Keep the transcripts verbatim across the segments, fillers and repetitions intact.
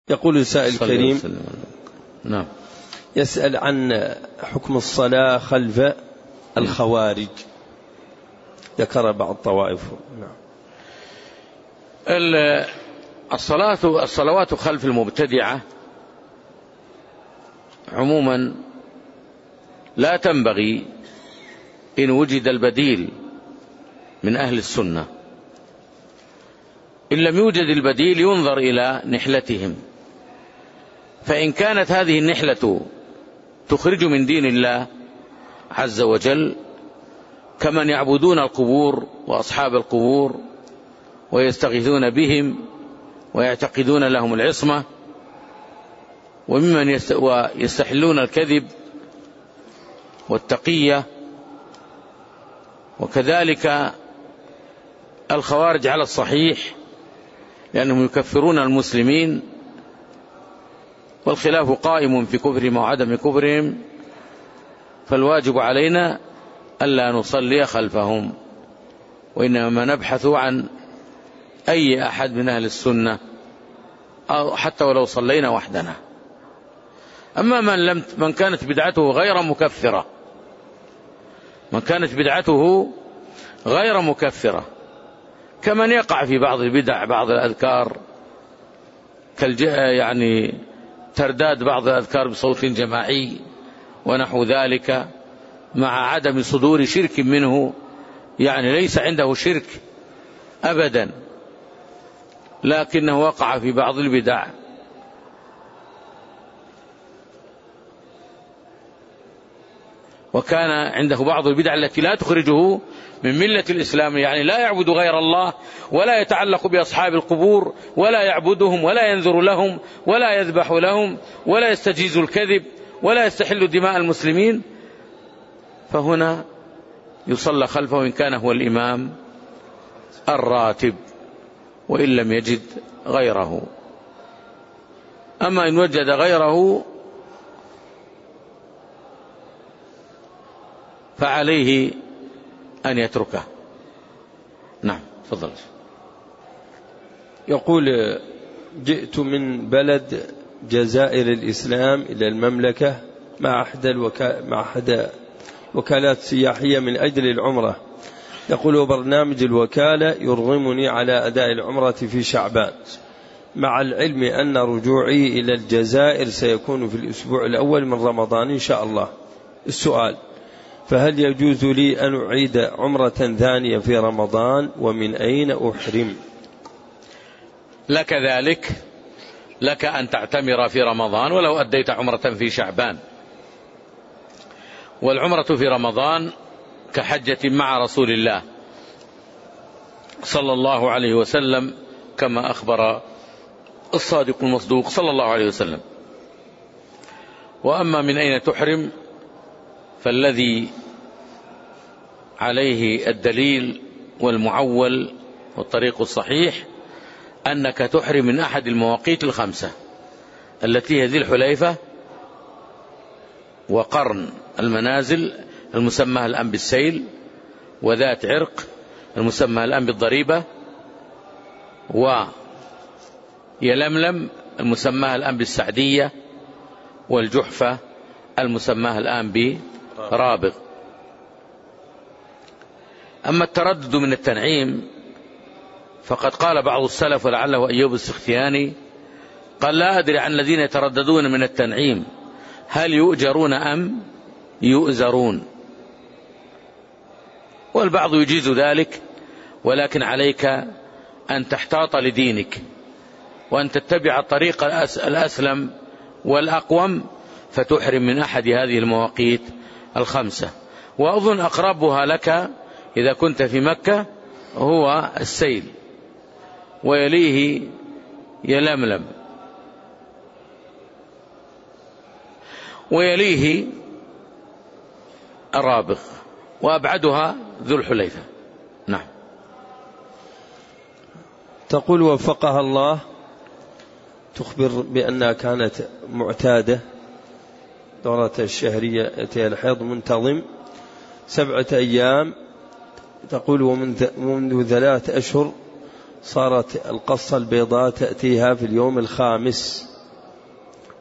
يقول السائل الكريم نعم يسأل عن حكم الصلاة خلف الخوارج، ذكر بعض الطوائف. نعم. الصلاة الصلوات خلف المبتدعة عموما لا تنبغي إن وجد البديل من أهل السنة. إن لم يوجد البديل ينظر إلى نحلتهم، فإن كانت هذه النحلة تخرج من دين الله عز وجل كمن يعبدون القبور وأصحاب القبور ويستغيثون بهم ويعتقدون لهم العصمة، وممن يستحلون الكذب والتقية، وكذلك الخوارج على الصحيح لأنهم يكفرون المسلمين، والخلاف قائم في كفرهم وعدم كفرهم، فالواجب علينا ألا نصلي خلفهم، وإنما نبحث عن أي أحد من أهل السنة أو حتى ولو صلينا وحدنا. أما من, لم من كانت بدعته غير مكفرة من كانت بدعته غير مكفرة كمن يقع في بعض البدع، بعض الأذكار يعني ترداد بعض الأذكار بصوت جماعي ونحو ذلك، مع عدم صدور شرك منه، يعني ليس عنده شرك أبدا لكنه وقع في بعض البدع. وكان عنده بعض البدع التي لا تخرجه من ملة الإسلام، يعني لا يعبد غير الله ولا يتعلق بأصحاب القبور ولا يعبدهم ولا ينذر لهم ولا يذبح لهم ولا يستجيز الكذب ولا يستحل دماء المسلمين، فهنا يصلى خلفه إن كان هو الإمام الراتب وإن لم يجد غيره. أما إن وجد غيره فعليه أن يتركه. نعم تفضل. يقول جئت من بلد جزائر الإسلام إلى المملكة مع أحد الوكا... مع أحد وكالات سياحية من أجل العمرة. يقول برنامج الوكالة يرغمني على أداء العمرة في شعبان، مع العلم أن رجوعي إلى الجزائر سيكون في الأسبوع الأول من رمضان إن شاء الله. السؤال: فهل يجوز لي أن أعيد عمرة ثانية في رمضان، ومن أين أحرم؟ لك ذلك، لك أن تعتمر في رمضان ولو أديت عمرة في شعبان، والعمرة في رمضان كحجة مع رسول الله صلى الله عليه وسلم كما أخبر الصادق المصدوق صلى الله عليه وسلم. وأما من أين تحرم فالذي عليه الدليل والمعول والطريق الصحيح أنك تحرم من أحد المواقيت الخمسة التي هي ذي الحليفة وقرن المنازل المسمى الآن بالسيل، وذات عرق المسمى الآن بالضريبة، ويلملم المسمى الآن بالسعدية، والجحفة المسمى الآن برابغ. أما التردد من التنعيم فقد قال بعض السلف ولعله أيوب السختياني قال: لا أدري عن الذين يترددون من التنعيم هل يؤجرون أم يؤزرون. والبعض يجيز ذلك، ولكن عليك أن تحتاط لدينك وأن تتبع الطريق الأسلم والأقوم، فتحرم من أحد هذه المواقيت الخمسة. وأظن أقربها لك إذا كنت في مكة هو السيل، ويليه يلملم، ويليه الرابغ، وأبعدها ذو الحليفة. نعم. تقول وفقها الله، تخبر بأنها كانت معتادة دورة الشهرية الحيض منتظم سبعة أيام. تقول ومنذ ثلاث أشهر صارت القصة البيضاء تأتيها في اليوم الخامس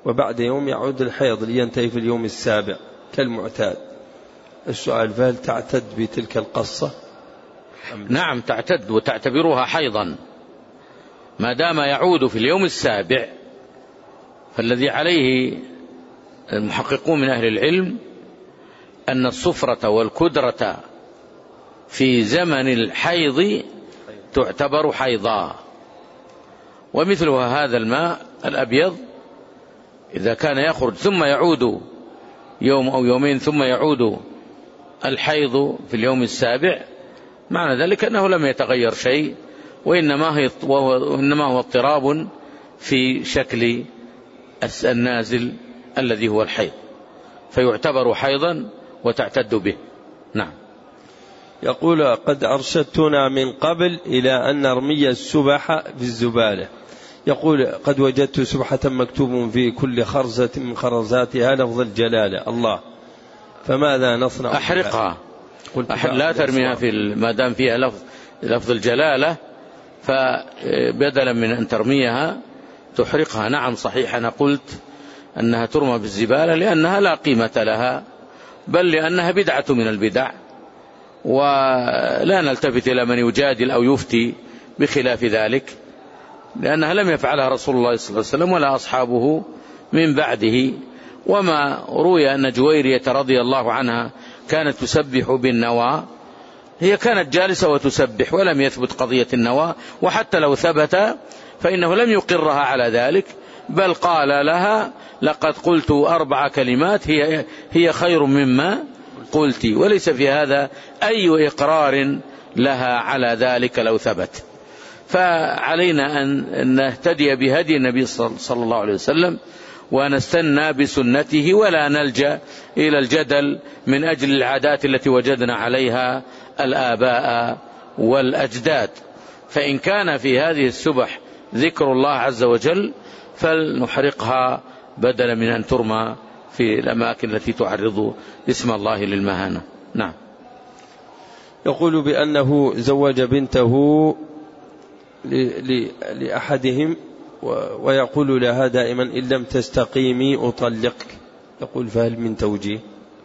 وبعد يوم يعود الحيض لينتهي في اليوم السابع كالمعتاد. السؤال: فهل تعتد بتلك القصة؟ نعم تعتد وتعتبرها حيضا ما دام يعود في اليوم السابع. فالذي عليه المحققون من أهل العلم أن الصفرة والكدرة في زمن الحيض تعتبر حيضا. ومثلها هذا الماء الأبيض إذا كان يخرج ثم يعود يوم أو يومين ثم يعود الحيض في اليوم السابع، معنى ذلك أنه لم يتغير شيء، وإنما وإنما هو اضطراب في شكل النازل الذي هو الحيض، فيعتبر حيضا وتعتد به. نعم. يقول: قد أرشدتنا من قبل إلى أن نرمي السبح في الزبالة. يقول: قد وجدت سبحة مكتوب في كل خرزة من خرزاتها لفظ الجلالة الله، فماذا نصنع؟ أحرقها. لا ترميها في ما دام فيها لفظ لفظ الجلالة، فبدلا من أن ترميها تحرقها. نعم صحيح، أنا قلت أنها ترمى بالزبالة لأنها لا قيمة لها، بل لأنها بدعة من البدع، ولا نلتفت إلى من يجادل أو يفتي بخلاف ذلك، لأنها لم يفعلها رسول الله صلى الله عليه وسلم ولا أصحابه من بعده. وما روي أن جويرية رضي الله عنها كانت تسبح بالنوى، هي كانت جالسة وتسبح ولم يثبت قضية النوى، وحتى لو ثبت فإنه لم يقرها على ذلك، بل قال لها: لقد قلت أربع كلمات هي, هي خير مما قلت، وليس في هذا أي إقرار لها على ذلك لو ثبت. فعلينا أن نهتدي بهدي النبي صلى الله عليه وسلم ونستنى بسنته، ولا نلجأ إلى الجدل من أجل العادات التي وجدنا عليها الآباء والأجداد. فإن كان في هذه السبح ذكر الله عز وجل فلنحرقها بدلا من أن ترمى في الأماكن التي تعرض اسم الله للمهانة. نعم. يقول بأنه زوج بنته لأحدهم ويقول لها دائما: إن لم تستقيمي أطلقك. يقول: فهل من توجيه؟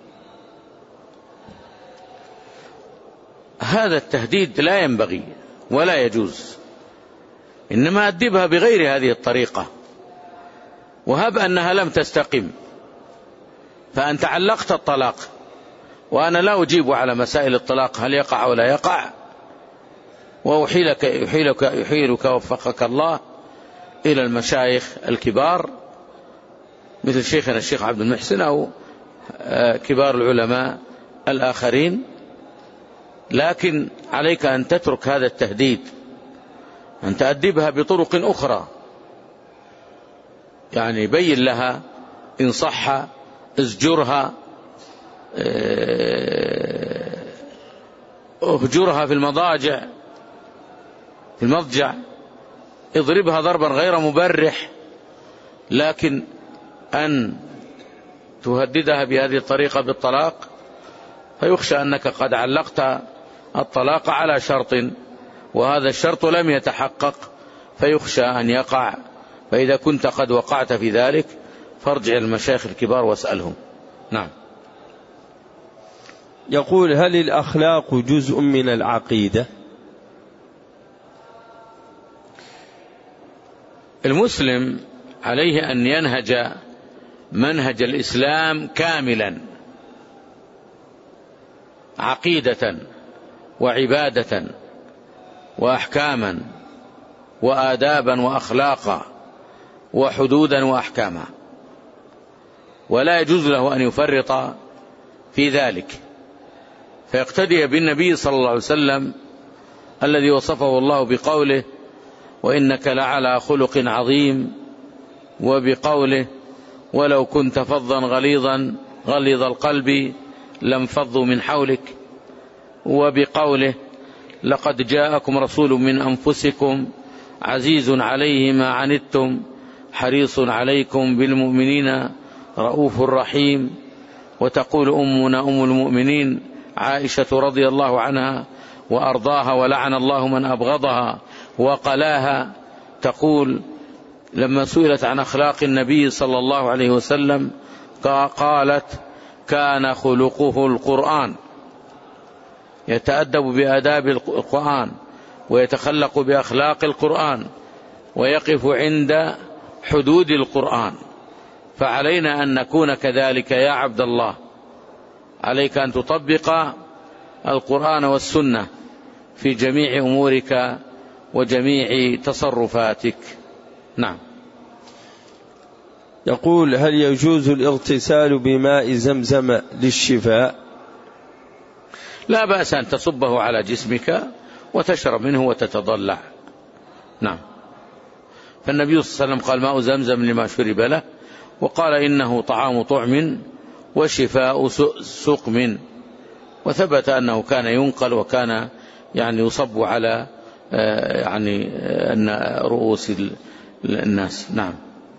هذا التهديد لا ينبغي ولا يجوز، إنما أدبها بغير هذه الطريقة. وهب أنها لم تستقم فأنت علقت الطلاق، وأنا لا أجيب على مسائل الطلاق هل يقع أو لا يقع، وأحيلك يحيلك يحيلك وفقك الله إلى المشايخ الكبار مثل شيخنا الشيخ عبد المحسن أو كبار العلماء الآخرين. لكن عليك أن تترك هذا التهديد، أن تأدبها بطرق أخرى، يعني بين لها، انصحها، ازجرها، اهجرها في المضاجع في المضجع، اضربها ضربا غير مبرح. لكن أن تهددها بهذه الطريقة بالطلاق فيخشى أنك قد علقت الطلاق على شرط، وهذا الشرط لم يتحقق، فيخشى أن يقع. فإذا كنت قد وقعت في ذلك فارجع المشايخ الكبار واسألهم. نعم. يقول: هل الأخلاق جزء من العقيدة؟ المسلم عليه أن ينهج منهج الإسلام كاملا، عقيدة وعبادة وأحكاما وآدابا وأخلاقا وحدودا وأحكاما، ولا يجوز له أن يفرط في ذلك، فيقتدي بالنبي صلى الله عليه وسلم الذي وصفه الله بقوله: وإنك لعلى خلق عظيم، وبقوله: ولو كنت فظا غليظا غليظ القلب لانفضوا من حولك، وبقوله: لقد جاءكم رسول من أنفسكم عزيز عليه ما عنتم حريص عليكم بالمؤمنين رؤوف رحيم. وتقول أمنا أم المؤمنين عائشة رضي الله عنها وأرضاها ولعن الله من أبغضها وقلاها، تقول: لما سئلت عن أخلاق النبي صلى الله عليه وسلم قالت: كان خلقه القرآن، يتأدب بآداب القرآن ويتخلق بأخلاق القرآن ويقف عند حدود القرآن. فعلينا أن نكون كذلك يا عبد الله، عليك أن تطبق القرآن والسنة في جميع أمورك وجميع تصرفاتك. نعم. يقول: هل يجوز الاغتسال بماء زمزم للشفاء؟ لا بأس أن تصبه على جسمك وتشرب منه وتتضلع. نعم. فالنبي صلى الله عليه وسلم قال: ماء زمزم لما شرب له، وقال: إنه طعام طعم وشفاء سقم. وثبت أنه كان ينقل وكان يعني يصب على يعني رؤوس الناس. نعم.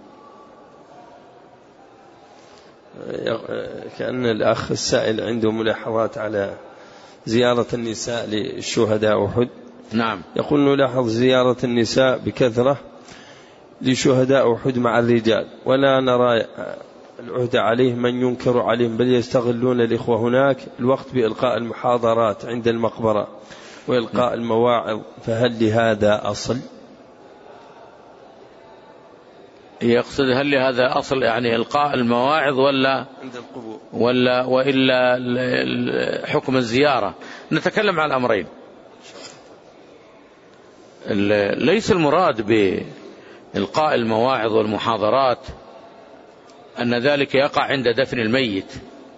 كأن الأخ السائل عنده ملاحظات على زيارة النساء للشهداء أحد. نعم. يقول: نلاحظ زيارة النساء بكثرة لشهداء أحد مع الرجال، ولا نرى العهد عليه من ينكر عليهم، بل يستغلون الإخوة هناك الوقت بإلقاء المحاضرات عند المقبرة وإلقاء المواعظ، فهل لهذا أصل؟ يقصد هل لهذا أصل يعني إلقاء المواعظ ولا عند القبور ولا وإلا حكم الزيارة؟ نتكلم عن الأمرين. ليس المراد بإلقاء المواعظ والمحاضرات أن ذلك يقع عند دفن الميت،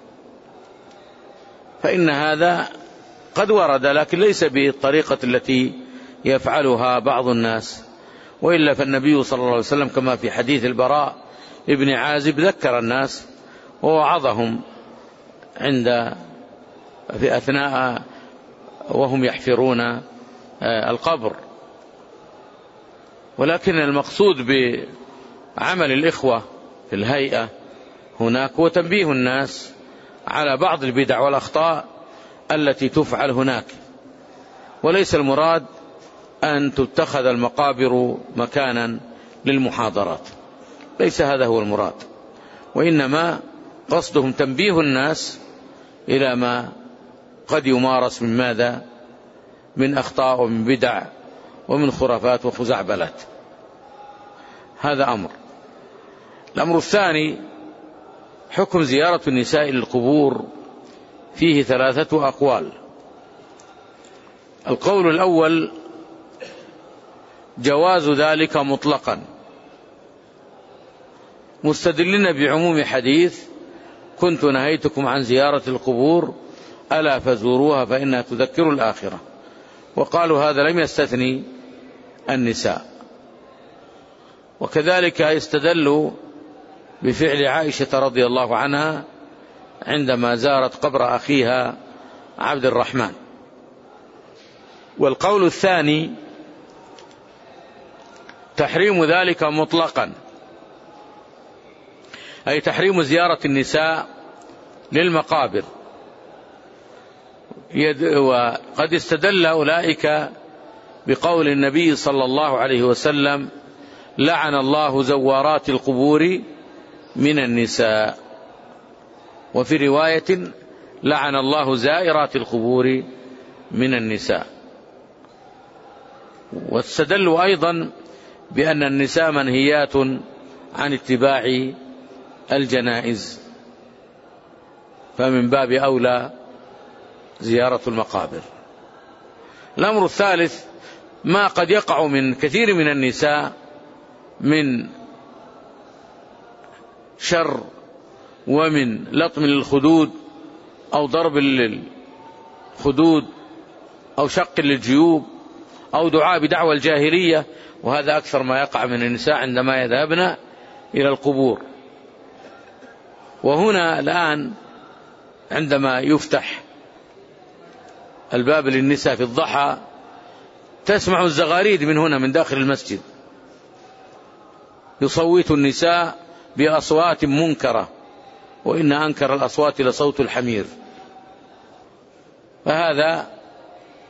فإن هذا قد ورد، لكن ليس بالطريقة التي يفعلها بعض الناس. وإلا فالنبي صلى الله عليه وسلم كما في حديث البراء ابن عازب ذكر الناس ووعظهم عند في أثناء وهم يحفرون القبر. ولكن المقصود بعمل الإخوة في الهيئة هناك هو تنبيه الناس على بعض البدع والأخطاء التي تفعل هناك، وليس المراد أن تتخذ المقابر مكانا للمحاضرات، ليس هذا هو المراد، وإنما قصدهم تنبيه الناس إلى ما قد يمارس من ماذا من أخطاء ومن بدع ومن خرافات وخزعبلات. هذا أمر. الأمر الثاني حكم زيارة النساء للقبور، فيه ثلاثة أقوال. القول الأول جواز ذلك مطلقا، مستدلين بعموم حديث: كنت نهيتكم عن زيارة القبور ألا فزوروها فإنها تذكر الآخرة. وقالوا هذا لم يستثني النساء. وكذلك استدلوا بفعل عائشة رضي الله عنها عندما زارت قبر أخيها عبد الرحمن. والقول الثاني تحريم ذلك مطلقا، أي تحريم زيارة النساء للمقابر. وقد استدل أولئك بقول النبي صلى الله عليه وسلم: لعن الله زوارات القبور من النساء. وفي رواية: لعن الله زائرات القبور من النساء. واستدلوا أيضا بأن النساء منهيات عن اتباع الجنائز، فمن باب أولى زيارة المقابر. الأمر الثالث ما قد يقع من كثير من النساء من شر ومن لطم للخدود أو ضرب للخدود أو شق للجيوب أو دعاء بدعوى الجاهلية، وهذا أكثر ما يقع من النساء عندما يذهبن إلى القبور. وهنا الآن عندما يفتح الباب للنساء في الضحى تسمع الزغاريد من هنا من داخل المسجد، يصوت النساء بأصوات منكرة، وإن أنكر الأصوات لصوت الحمير. فهذا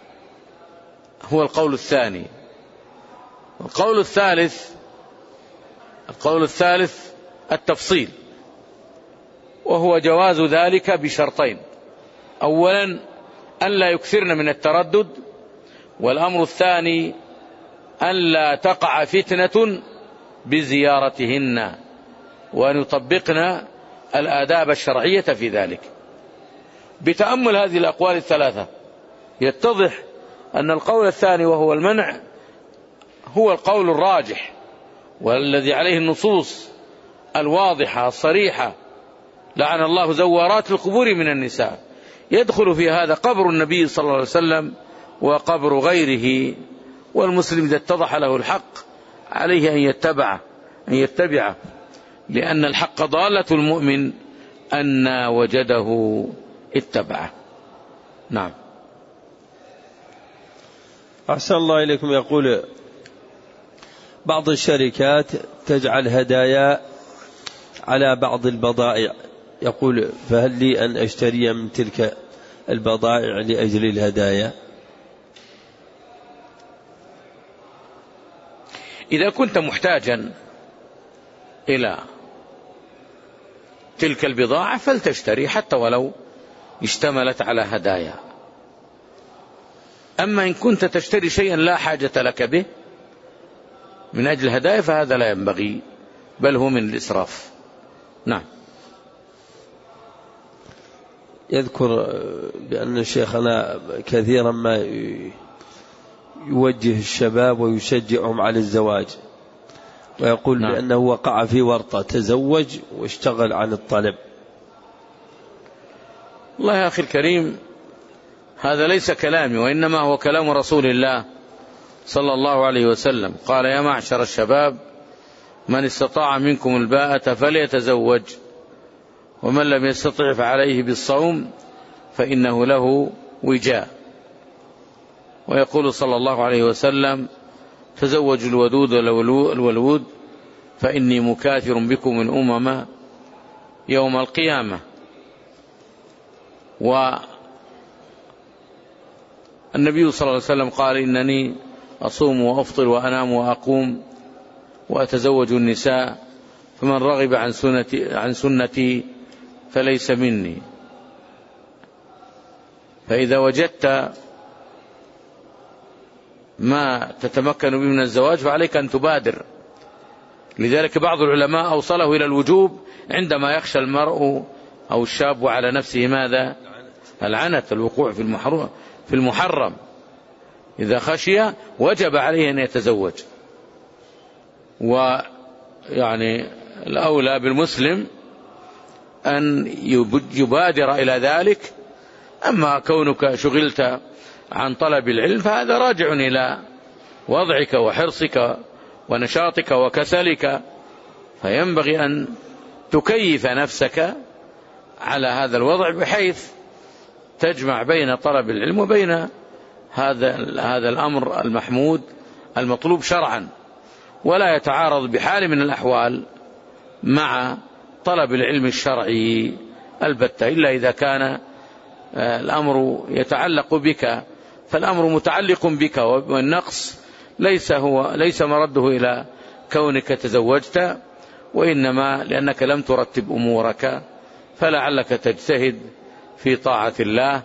هو القول الثاني. القول الثالث القول الثالث التفصيل، وهو جواز ذلك بشرطين: أولا أن لا يكثرن من التردد، والأمر الثاني أن لا تقع فتنة بزيارتهن، وأن يطبقن الآداب الشرعية في ذلك. بتأمل هذه الأقوال الثلاثة يتضح أن القول الثاني وهو المنع هو القول الراجح، والذي عليه النصوص الواضحة الصريحة: لعن الله زوارات القبور من النساء. يدخل في هذا قبر النبي صلى الله عليه وسلم وقبر غيره، والمسلم إذا اتضح له الحق عليه أن يتبعه أن يتبعه لأن الحق ضالة المؤمن أن وجده اتبعه. نعم. أحسن الله إليكم. يقول: بعض الشركات تجعل هدايا على بعض البضائع، يقول: فهل لي أن أشتري من تلك البضائع لأجل الهدايا؟ إذا كنت محتاجا إلى تلك البضاعة فلتشتري حتى ولو اشتملت على هدايا. أما إن كنت تشتري شيئا لا حاجة لك به من أجل هدايا فهذا لا ينبغي، بل هو من الإسراف. نعم. يذكر بأن شيخنا كثيرا ما يوجه الشباب ويشجعهم على الزواج، ويقول نعم. بأنه وقع في ورطة، تزوج واشتغل عن الطلب. الله يا أخي الكريم، هذا ليس كلامي، وإنما هو كلام رسول الله صلى الله عليه وسلم. قال: يا معشر الشباب من استطاع منكم الباءة فليتزوج، ومن لم يستطع فعليه بالصوم فإنه له وجاء. ويقول صلى الله عليه وسلم: تزوجوا الودود الولود فإني مكاثر بكم من أمم يوم القيامة. والنبي صلى الله عليه وسلم قال: إنني أصوم وأفطر وأنام وأقوم وأتزوج النساء، فمن رغب عن سنتي, عن سنتي فليس مني. فإذا وجدت ما تتمكن به من الزواج فعليك أن تبادر. لذلك بعض العلماء أوصله إلى الوجوب عندما يخشى المرء أو الشاب على نفسه ماذا؟ العنت، الوقوع في المحرم في المحرم إذا خشي وجب عليه أن يتزوج. ويعني الأولى بالمسلم أن يبادر إلى ذلك. أما كونك شغلت عن طلب العلم فهذا راجع إلى وضعك وحرصك ونشاطك وكسلك، فينبغي أن تكيف نفسك على هذا الوضع بحيث تجمع بين طلب العلم وبين هذا هذا الأمر المحمود المطلوب شرعا، ولا يتعارض بحال من الأحوال مع طلب العلم الشرعي البتة، إلا إذا كان الأمر يتعلق بك، فالأمر متعلق بك، والنقص ليس هو ليس مرده إلى كونك تزوجت، وإنما لأنك لم ترتب أمورك، فلعلك تجتهد في طاعة الله،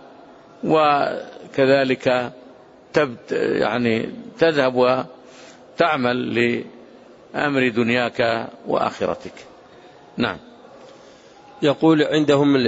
وكذلك تبت يعني تذهب وتعمل لأمر دنياك وآخرتك. نعم. يقول: عندهم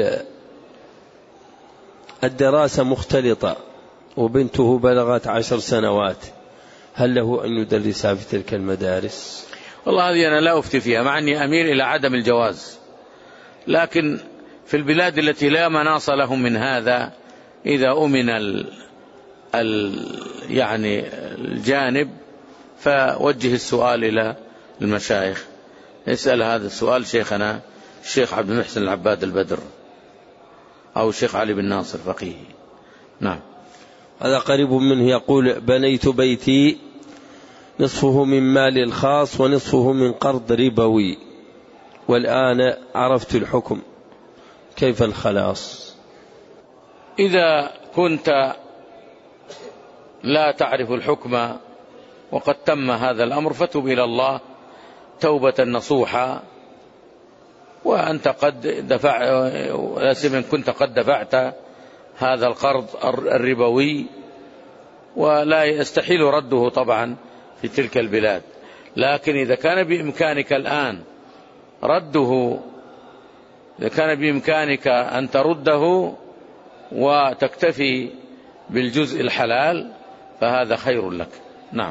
الدراسة مختلطة وبنته بلغت عشر سنوات، هل له أن يدرسها في تلك المدارس؟ والله هذه أنا لا أفتي فيها، مع أني أميل إلى عدم الجواز، لكن في البلاد التي لا مناص لهم من هذا إذا أمن ال ال يعني الجانب فوجه السؤال إلى المشايخ. اسأل هذا السؤال شيخنا الشيخ عبد المحسن العباد البدر أو الشيخ علي بن ناصر فقيه. نعم. هذا قريب منه. يقول: بنيت بيتي نصفه من مالي الخاص ونصفه من قرض ربوي، والآن عرفت الحكم، كيف الخلاص؟ إذا كنت لا تعرف الحكم وقد تم هذا الأمر فتب إلى الله توبة نصوحة، وأنت قد دفع لا سيما كنت قد دفعت هذا القرض الربوي، ولا يستحيل رده طبعا في تلك البلاد. لكن إذا كان بإمكانك الآن رده، إذا كان بإمكانك أن ترده وتكتفي بالجزء الحلال فهذا خير لك. نعم.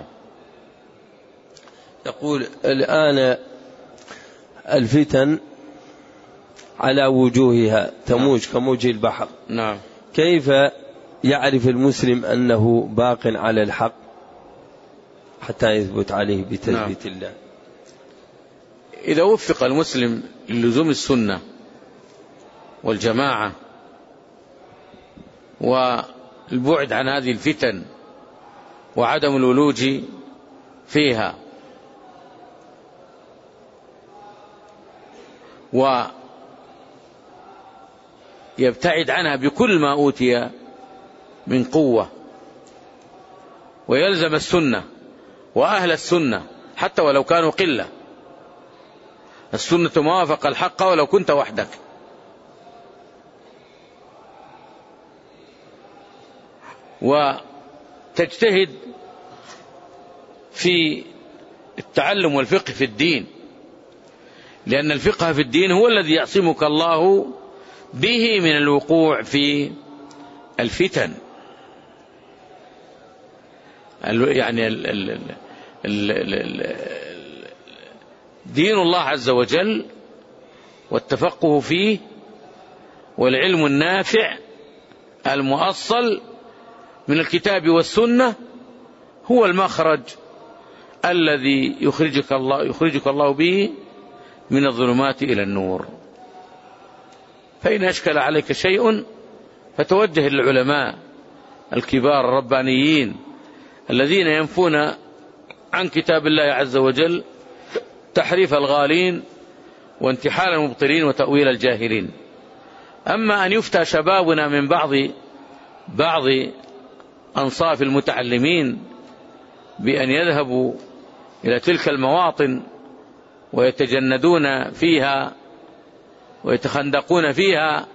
يقول الآن الفتن على وجوهها تموج كموج البحر. نعم. كيف يعرف المسلم أنه باق على الحق حتى يثبت عليه بتثبيت نعم. الله؟ إذا وفق المسلم للزوم السنة والجماعة والبعد عن هذه الفتن وعدم الولوج فيها، ويبتعد عنها بكل ما أوتي من قوة، ويلزم السنة وأهل السنة حتى ولو كانوا قلة. السنة موافق الحق ولو كنت وحدك. وتجتهد في التعلم والفقه في الدين، لأن الفقه في الدين هو الذي يعصمك الله به من الوقوع في الفتن. يعني ال ال ال ال ال دين الله عز وجل والتفقه فيه والعلم النافع المؤصل من الكتاب والسنة هو المخرج الذي يخرجك الله يخرجك الله به من الظلمات إلى النور. فإن أشكل عليك شيء فتوجه للعلماء الكبار الربانيين الذين ينفون عن كتاب الله عز وجل تحريف الغالين وانتحال المبطلين وتأويل الجاهلين. أما أن يفتى شبابنا من بعض بعض أنصاف المتعلمين بأن يذهبوا إلى تلك المواطن ويتجندون فيها ويتخندقون فيها،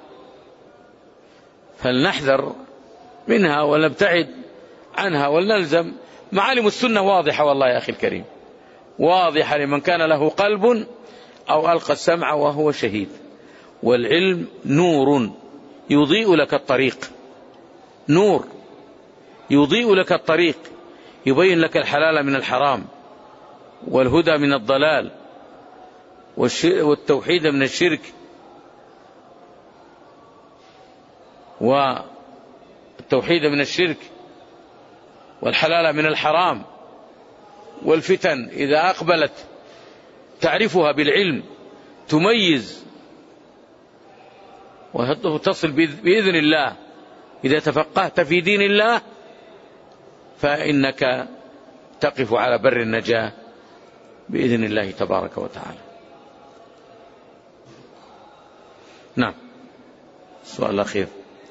فلنحذر منها ونبتعد عنها ولنلزم معالم السنة. واضحة والله يا أخي الكريم، واضحة لمن كان له قلب أو ألقى السمع وهو شهيد. والعلم نور يضيء لك الطريق، نور يضيء لك الطريق، يبين لك الحلال من الحرام والهدى من الضلال والتوحيد من الشرك والتوحيد من الشرك والحلال من الحرام. والفتن إذا أقبلت تعرفها بالعلم، تميز وتصل بإذن الله. إذا تفقهت في دين الله فإنك تقف على بر النجاة بإذن الله تبارك وتعالى. نعم. السؤال الأخير.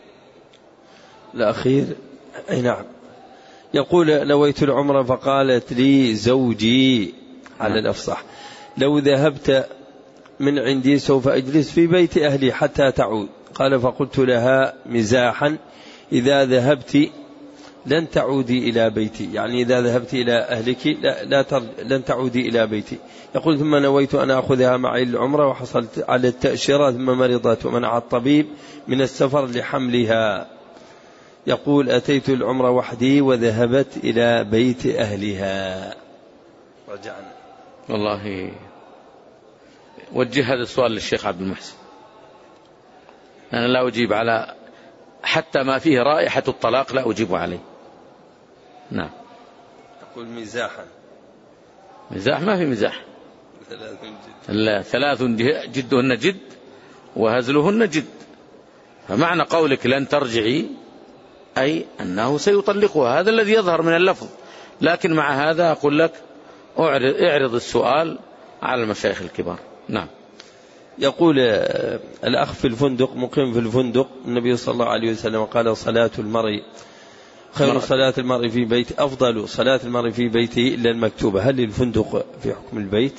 الأخير أي نعم. يقول نويت العمرة فقالت لي زوجي على الأفصح لو ذهبت من عندي سوف أجلس في بيت أهلي حتى تعود. قال فقلت لها مزاحا إذا ذهبت لن تعودي إلى بيتي، يعني إذا ذهبت إلى أهلك لا, لا تر... لن تعودي إلى بيتي. يقول ثم نويت أن أخذها معي العمرة وحصلت على التأشيرة ثم مرضت ومنع الطبيب من السفر لحملها. يقول أتيت العمرة وحدي وذهبت إلى بيت أهلها. رجعنا. والله وجه هذا السؤال للشيخ عبد المحسن، أنا لا أجيب على حتى ما فيه رائحة الطلاق لا أجيب عليه. نعم. تقول مزاحا. مزاح؟ ما في مزاح. لا، ثلاث جدهن جد وهزلهن جد. فمعنى قولك لن ترجعي أي أنه سيطلقها، هذا الذي يظهر من اللفظ. لكن مع هذا أقول لك اعرض السؤال على المشايخ الكبار. نعم. يقول الأخ في الفندق، مقيم في الفندق، النبي صلى الله عليه وسلم قال صلاة المرء خير صلاة المرء في بيت، أفضل صلاة المرء في بيته إلا المكتوبة. هل الفندق في حكم البيت؟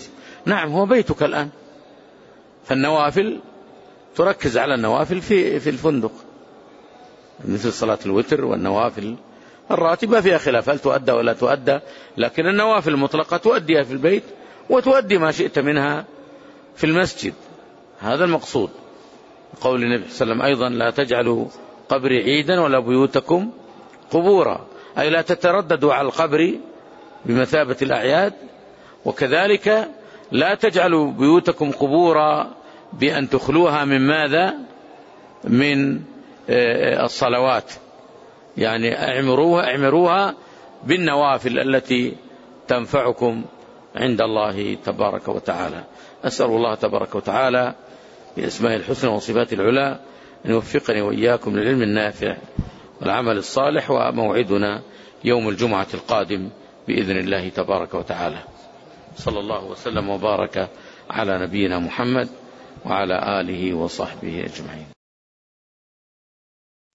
نعم هو بيتك الآن، فالنوافل تركز على النوافل في في الفندق، مثل صلاة الوتر والنوافل الراتبة فيها خلاف هل تؤدى ولا تؤدى، لكن النوافل المطلقة تؤديها في البيت وتؤدي ما شئت منها في المسجد. هذا المقصود. قول النبي صلى الله عليه وسلم أيضا لا تجعلوا قبري عيدا ولا بيوتكم قبورا، أي لا تترددوا على القبر بمثابة الأعياد، وكذلك لا تجعلوا بيوتكم قبورا بأن تخلوها من ماذا؟ من الصلوات، يعني اعمروها اعمروها بالنوافل التي تنفعكم عند الله تبارك وتعالى. أسأل الله تبارك وتعالى بأسماء الحسنى وصفات العلى أن يوفقني وإياكم للعلم النافع والعمل الصالح، وموعدنا يوم الجمعة القادم بإذن الله تبارك وتعالى. صلى الله وسلم وبارك على نبينا محمد وعلى آله وصحبه أجمعين.